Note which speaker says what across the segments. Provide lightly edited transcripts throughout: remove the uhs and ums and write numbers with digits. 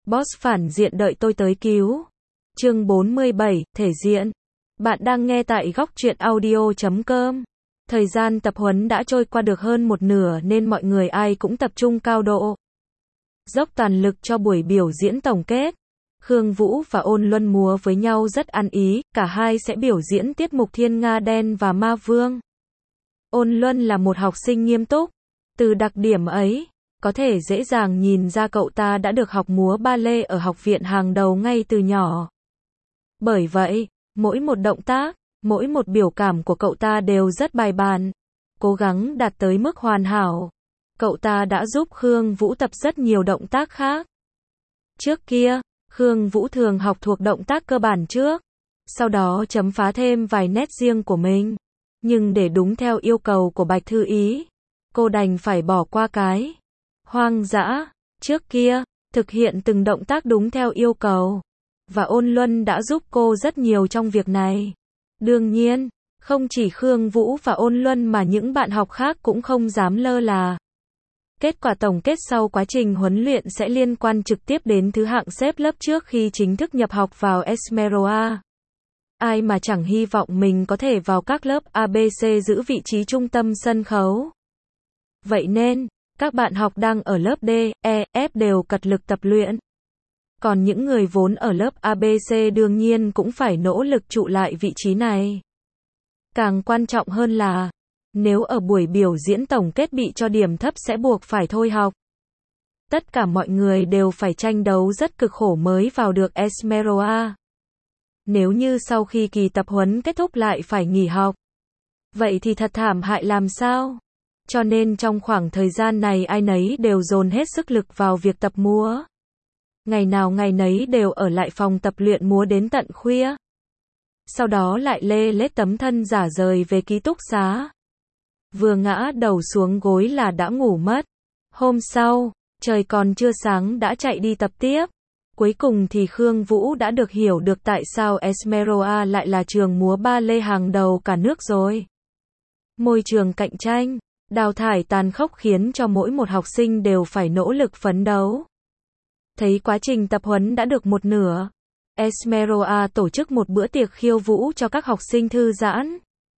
Speaker 1: Boss phản diện đợi tôi tới cứu. Chương 47, thể diện. Bạn đang nghe tại góc truyện audio.com. Thời gian tập huấn đã trôi qua được hơn một nửa nên mọi người ai cũng tập trung cao độ, dốc toàn lực cho buổi biểu diễn tổng kết. Khương Vũ và Ôn Luân múa với nhau rất ăn ý, cả hai sẽ biểu diễn tiết mục Thiên Nga Đen và Ma Vương. Ôn Luân là một học sinh nghiêm túc. Từ đặc điểm ấy, có thể dễ dàng nhìn ra cậu ta đã được học múa ballet ở học viện hàng đầu ngay từ nhỏ. Bởi vậy, mỗi một động tác, mỗi một biểu cảm của cậu ta đều rất bài bản, cố gắng đạt tới mức hoàn hảo. Cậu ta đã giúp Khương Vũ tập rất nhiều động tác khác. Trước kia, Khương Vũ thường học thuộc động tác cơ bản trước, sau đó chấm phá thêm vài nét riêng của mình. Nhưng để đúng theo yêu cầu của Bạch Thư Ý, cô đành phải bỏ qua cái hoang dã trước kia, thực hiện từng động tác đúng theo yêu cầu. Và Ôn Luân đã giúp cô rất nhiều trong việc này. Đương nhiên, không chỉ Khương Vũ và Ôn Luân mà những bạn học khác cũng không dám lơ là. Kết quả tổng kết sau quá trình huấn luyện sẽ liên quan trực tiếp đến thứ hạng xếp lớp trước khi chính thức nhập học vào Esmeralda. Ai mà chẳng hy vọng mình có thể vào các lớp ABC giữ vị trí trung tâm sân khấu. Vậy nên, các bạn học đang ở lớp D, E, F đều cật lực tập luyện. Còn những người vốn ở lớp ABC đương nhiên cũng phải nỗ lực trụ lại vị trí này. Càng quan trọng hơn là, nếu ở buổi biểu diễn tổng kết bị cho điểm thấp sẽ buộc phải thôi học. Tất cả mọi người đều phải tranh đấu rất cực khổ mới vào được Esmeralda. Nếu như sau khi kỳ tập huấn kết thúc lại phải nghỉ học, vậy thì thật thảm hại làm sao? Cho nên trong khoảng thời gian này ai nấy đều dồn hết sức lực vào việc tập múa. Ngày nào ngày nấy đều ở lại phòng tập luyện múa đến tận khuya. Sau đó lại lê lết tấm thân rả rời về ký túc xá. Vừa ngã đầu xuống gối là đã ngủ mất. Hôm sau, trời còn chưa sáng đã chạy đi tập tiếp. Cuối cùng thì Khương Vũ đã được hiểu được tại sao Esmeralda lại là trường múa ballet hàng đầu cả nước rồi. Môi trường cạnh tranh, đào thải tàn khốc khiến cho mỗi một học sinh đều phải nỗ lực phấn đấu. Thấy quá trình tập huấn đã được một nửa, Esmeralda tổ chức một bữa tiệc khiêu vũ cho các học sinh thư giãn.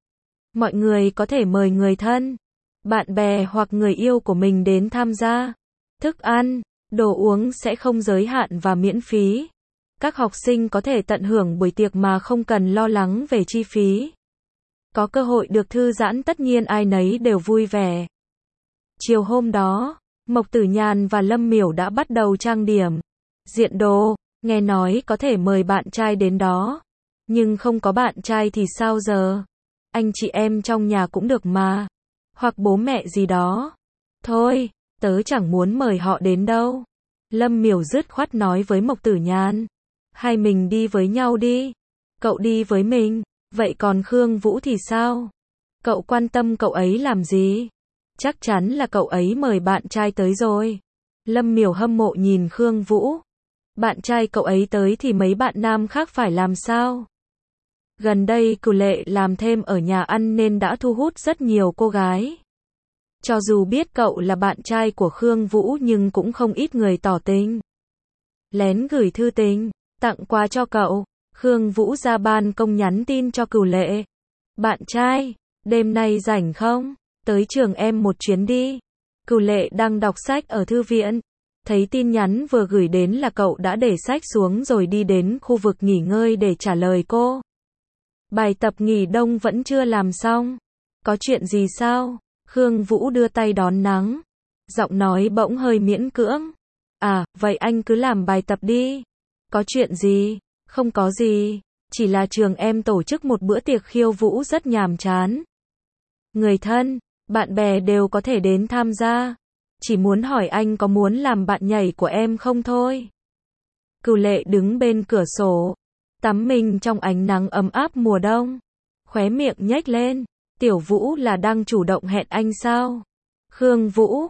Speaker 1: Mọi người có thể mời người thân, bạn bè hoặc người yêu của mình đến tham gia. Thức ăn, đồ uống sẽ không giới hạn và miễn phí. Các học sinh có thể tận hưởng buổi tiệc mà không cần lo lắng về chi phí. Có cơ hội được thư giãn tất nhiên ai nấy đều vui vẻ. Chiều hôm đó, Mộc Tử Nhàn và Lâm Miểu đã bắt đầu trang điểm, diện đồ, nghe nói có thể mời bạn trai đến đó. Nhưng không có bạn trai thì sao giờ? Anh chị em trong nhà cũng được mà. Hoặc bố mẹ gì đó. Thôi, tớ chẳng muốn mời họ đến đâu. Lâm Miểu dứt khoát nói với Mộc Tử Nhàn. Hai mình đi với nhau đi. Cậu đi với mình, vậy còn Khương Vũ thì sao? Cậu quan tâm cậu ấy làm gì? Chắc chắn là cậu ấy mời bạn trai tới rồi. Lâm Miểu hâm mộ nhìn Khương Vũ. Bạn trai cậu ấy tới thì mấy bạn nam khác phải làm sao? Gần đây Cửu Lệ làm thêm ở nhà ăn nên đã thu hút rất nhiều cô gái. Cho dù biết cậu là bạn trai của Khương Vũ nhưng cũng không ít người tỏ tình. Lén gửi thư tình, tặng quà cho cậu. Khương Vũ ra ban công nhắn tin cho Cửu Lệ. Bạn trai, đêm nay rảnh không? Tới trường em một chuyến đi. Cửu Lệ đang đọc sách ở thư viện. Thấy tin nhắn vừa gửi đến là cậu đã để sách xuống rồi đi đến khu vực nghỉ ngơi để trả lời cô. Bài tập nghỉ đông vẫn chưa làm xong. Có chuyện gì sao? Khương Vũ đưa tay đón nắng. Giọng nói bỗng hơi miễn cưỡng. À, vậy anh cứ làm bài tập đi. Có chuyện gì? Không có gì. Chỉ là trường em tổ chức một bữa tiệc khiêu vũ rất nhàm chán. Người thân, bạn bè đều có thể đến tham gia. Chỉ muốn hỏi anh có muốn làm bạn nhảy của em không thôi. Cửu Lệ đứng bên cửa sổ, tắm mình trong ánh nắng ấm áp mùa đông. Khóe miệng nhếch lên. Tiểu Vũ là đang chủ động hẹn anh sao? Khương Vũ,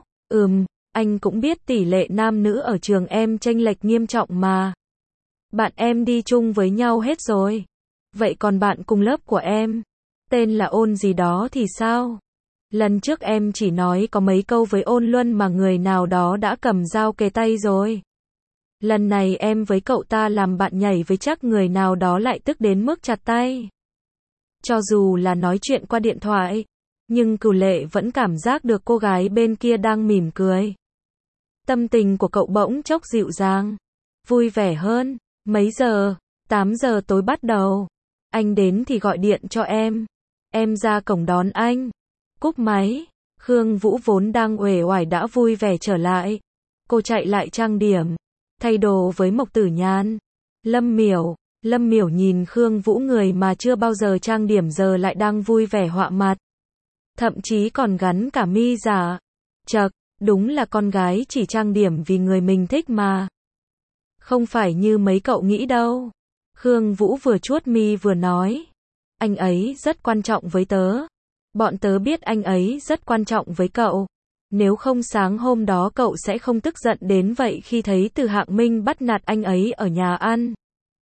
Speaker 1: anh cũng biết tỷ lệ nam nữ ở trường em chênh lệch nghiêm trọng mà. Bạn em đi chung với nhau hết rồi. Vậy còn bạn cùng lớp của em, tên là Ôn gì đó thì sao? Lần trước em chỉ nói có mấy câu với Ôn Luân mà người nào đó đã cầm dao kề tay rồi. Lần này em với cậu ta làm bạn nhảy với chắc người nào đó lại tức đến mức chặt tay. Cho dù là nói chuyện qua điện thoại, nhưng Cửu Lệ vẫn cảm giác được cô gái bên kia đang mỉm cười. Tâm tình của cậu bỗng chốc dịu dàng, vui vẻ hơn. Mấy giờ? 8 giờ tối bắt đầu. Anh đến thì gọi điện cho em. Em ra cổng đón anh. Cúp máy. Khương Vũ vốn đang uể oải đã vui vẻ trở lại. Cô chạy lại trang điểm, thay đồ với Mộc Tử Nhàn. Lâm Miểu nhìn Khương Vũ, người mà chưa bao giờ trang điểm giờ lại đang vui vẻ họa mặt. Thậm chí còn gắn cả mi giả. Chậc, đúng là con gái chỉ trang điểm vì người mình thích mà. Không phải như mấy cậu nghĩ đâu. Khương Vũ vừa chuốt mi vừa nói. Anh ấy rất quan trọng với tớ. Bọn tớ biết anh ấy rất quan trọng với cậu. Nếu không sáng hôm đó cậu sẽ không tức giận đến vậy khi thấy Từ Hạng Minh bắt nạt anh ấy ở nhà ăn.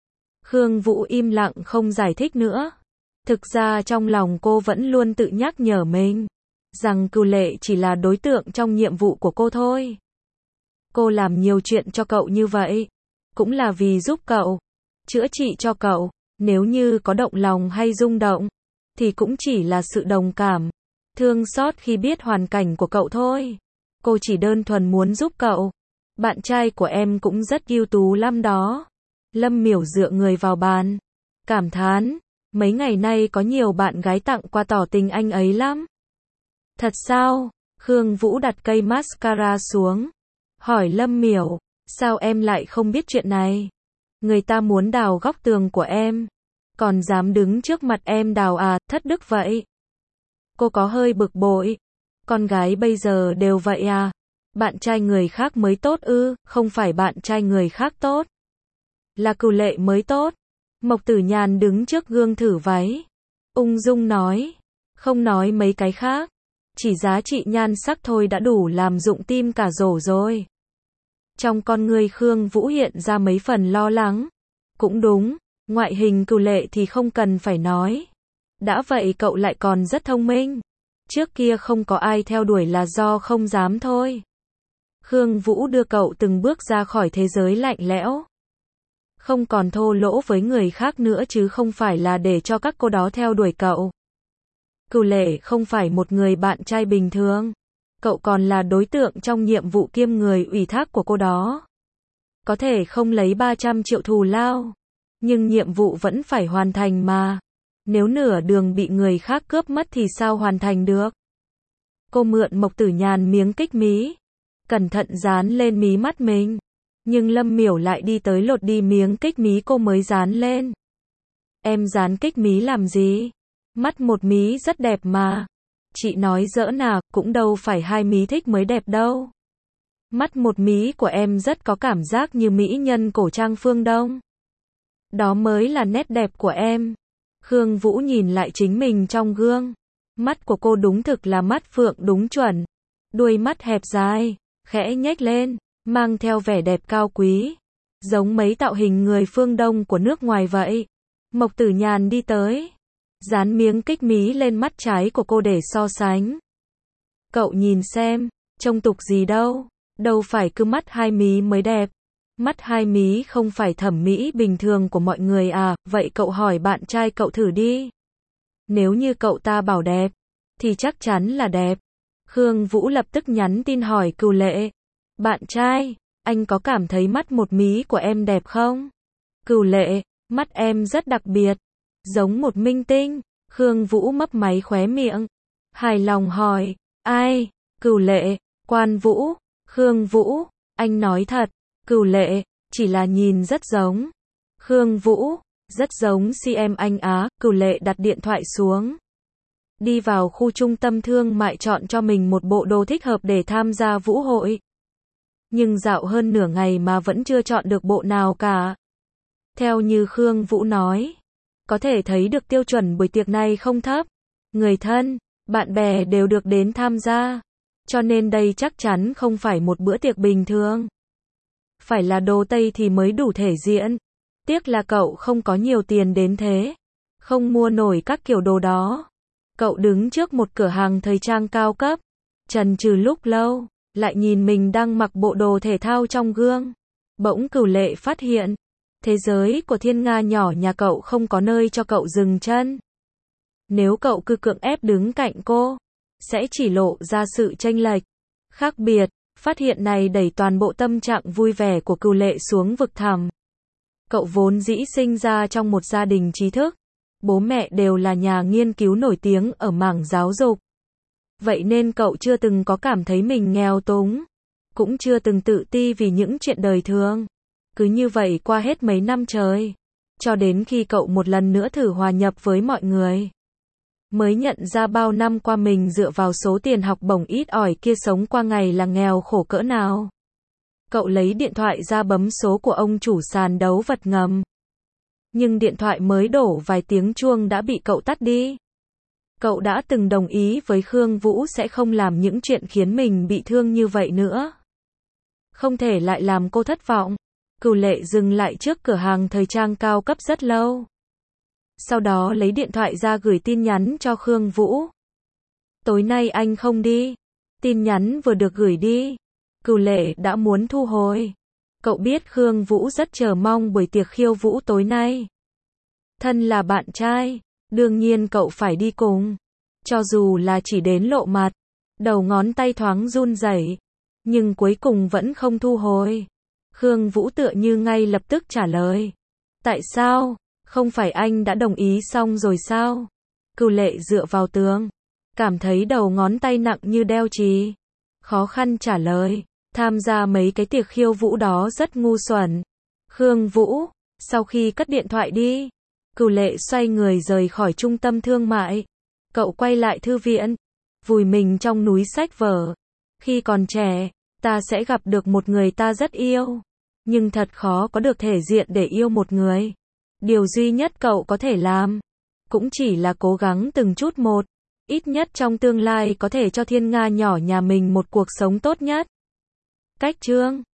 Speaker 1: Khương Vũ im lặng không giải thích nữa. Thực ra trong lòng cô vẫn luôn tự nhắc nhở mình rằng Cửu Lệ chỉ là đối tượng trong nhiệm vụ của cô thôi. Cô làm nhiều chuyện cho cậu như vậy, cũng là vì giúp cậu, chữa trị cho cậu. Nếu như có động lòng hay rung động, thì cũng chỉ là sự đồng cảm, thương xót khi biết hoàn cảnh của cậu thôi. Cô chỉ đơn thuần muốn giúp cậu. Bạn trai của em cũng rất ưu tú lắm đó. Lâm Miểu dựa người vào bàn, cảm thán, mấy ngày nay có nhiều bạn gái tặng quà tỏ tình anh ấy lắm. Thật sao? Khương Vũ đặt cây mascara xuống, hỏi Lâm Miểu, sao em lại không biết chuyện này? Người ta muốn đào góc tường của em, còn dám đứng trước mặt em đào à, thất đức vậy. Cô có hơi bực bội. Con gái bây giờ đều vậy à? Bạn trai người khác mới tốt ư? Không phải bạn trai người khác tốt, là Cửu Lệ mới tốt. Mộc Tử Nhàn đứng trước gương thử váy, ung dung nói, không nói mấy cái khác, chỉ giá trị nhan sắc thôi đã đủ làm rụng tim cả rổ rồi. Trong con người Khương Vũ hiện ra mấy phần lo lắng. Cũng đúng, ngoại hình Cửu Lệ thì không cần phải nói. Đã vậy cậu lại còn rất thông minh. Trước kia không có ai theo đuổi là do không dám thôi. Khương Vũ đưa cậu từng bước ra khỏi thế giới lạnh lẽo. Không còn thô lỗ với người khác nữa chứ không phải là để cho các cô đó theo đuổi cậu. Cửu Lệ không phải một người bạn trai bình thường. Cậu còn là đối tượng trong nhiệm vụ kiêm người ủy thác của cô đó. Có thể không lấy 300 triệu thù lao, nhưng nhiệm vụ vẫn phải hoàn thành mà. Nếu nửa đường bị người khác cướp mất thì sao hoàn thành được? Cô mượn Mộc Tử Nhàn miếng kích mí, cẩn thận dán lên mí mắt mình. Nhưng Lâm Miểu lại đi tới lột đi miếng kích mí cô mới dán lên. Em dán kích mí làm gì? Mắt một mí rất đẹp mà. Chị nói giỡn à, cũng đâu phải hai mí thích mới đẹp đâu. Mắt một mí của em rất có cảm giác như mỹ nhân cổ trang phương Đông. Đó mới là nét đẹp của em. Khương Vũ nhìn lại chính mình trong gương. Mắt của cô đúng thực là mắt phượng đúng chuẩn. Đuôi mắt hẹp dài, khẽ nhếch lên, mang theo vẻ đẹp cao quý. Giống mấy tạo hình người phương Đông của nước ngoài vậy. Mộc Tử Nhàn đi tới, dán miếng kích mí lên mắt trái của cô để so sánh. Cậu nhìn xem, trông tục gì đâu. Đâu phải cứ mắt hai mí mới đẹp. Mắt hai mí không phải thẩm mỹ bình thường của mọi người à, vậy cậu hỏi bạn trai cậu thử đi. Nếu như cậu ta bảo đẹp, thì chắc chắn là đẹp. Khương Vũ lập tức nhắn tin hỏi Cửu Lệ. Bạn trai, anh có cảm thấy mắt một mí của em đẹp không? Cửu Lệ, mắt em rất đặc biệt, giống một minh tinh. Khương Vũ mấp máy khóe miệng, hài lòng hỏi, ai? Cửu Lệ, Quan Vũ. Khương Vũ, anh nói thật. Cửu Lệ, chỉ là nhìn rất giống. Khương Vũ, rất giống CM anh á. Cửu Lệ đặt điện thoại xuống, đi vào khu trung tâm thương mại chọn cho mình một bộ đồ thích hợp để tham gia vũ hội. Nhưng dạo hơn nửa ngày mà vẫn chưa chọn được bộ nào cả. Theo như Khương Vũ nói, có thể thấy được tiêu chuẩn buổi tiệc này không thấp. Người thân, bạn bè đều được đến tham gia. Cho nên đây chắc chắn không phải một bữa tiệc bình thường. Phải là đồ Tây thì mới đủ thể diện. Tiếc là cậu không có nhiều tiền đến thế, không mua nổi các kiểu đồ đó. Cậu đứng trước một cửa hàng thời trang cao cấp, chần chừ lúc lâu, lại nhìn mình đang mặc bộ đồ thể thao trong gương. Bỗng Cửu Lệ phát hiện, thế giới của Thiên Nga nhỏ nhà cậu không có nơi cho cậu dừng chân. Nếu cậu cứ cưỡng ép đứng cạnh cô, sẽ chỉ lộ ra sự chênh lệch, khác biệt. Phát hiện này đẩy toàn bộ tâm trạng vui vẻ của Cửu Lệ xuống vực thẳm. Cậu vốn dĩ sinh ra trong một gia đình trí thức, bố mẹ đều là nhà nghiên cứu nổi tiếng ở mảng giáo dục. Vậy nên cậu chưa từng có cảm thấy mình nghèo túng, cũng chưa từng tự ti vì những chuyện đời thường. Cứ như vậy qua hết mấy năm trời, cho đến khi cậu một lần nữa thử hòa nhập với mọi người, mới nhận ra bao năm qua mình dựa vào số tiền học bổng ít ỏi kia sống qua ngày là nghèo khổ cỡ nào. Cậu lấy điện thoại ra bấm số của ông chủ sàn đấu vật ngầm. Nhưng điện thoại mới đổ vài tiếng chuông đã bị cậu tắt đi. Cậu đã từng đồng ý với Khương Vũ sẽ không làm những chuyện khiến mình bị thương như vậy nữa. Không thể lại làm cô thất vọng. Cửu Lệ dừng lại trước cửa hàng thời trang cao cấp rất lâu. Sau đó lấy điện thoại ra gửi tin nhắn cho Khương Vũ. Tối nay anh không đi. Tin nhắn vừa được gửi đi, Cửu Lệ đã muốn thu hồi. Cậu biết Khương Vũ rất chờ mong buổi tiệc khiêu vũ tối nay. Thân là bạn trai, đương nhiên cậu phải đi cùng. Cho dù là chỉ đến lộ mặt, đầu ngón tay thoáng run rẩy, nhưng cuối cùng vẫn không thu hồi. Khương Vũ tựa như ngay lập tức trả lời. Tại sao? Không phải anh đã đồng ý xong rồi sao? Cửu Lệ dựa vào tường, cảm thấy đầu ngón tay nặng như đeo chì. Khó khăn trả lời. Tham gia mấy cái tiệc khiêu vũ đó rất ngu xuẩn. Khương Vũ, sau khi cất điện thoại đi, Cửu Lệ xoay người rời khỏi trung tâm thương mại. Cậu quay lại thư viện, vùi mình trong núi sách vở. Khi còn trẻ, ta sẽ gặp được một người ta rất yêu. Nhưng thật khó có được thể diện để yêu một người. Điều duy nhất cậu có thể làm, cũng chỉ là cố gắng từng chút một. Ít nhất trong tương lai có thể cho Thiên Nga nhỏ nhà mình một cuộc sống tốt nhất. Cách chương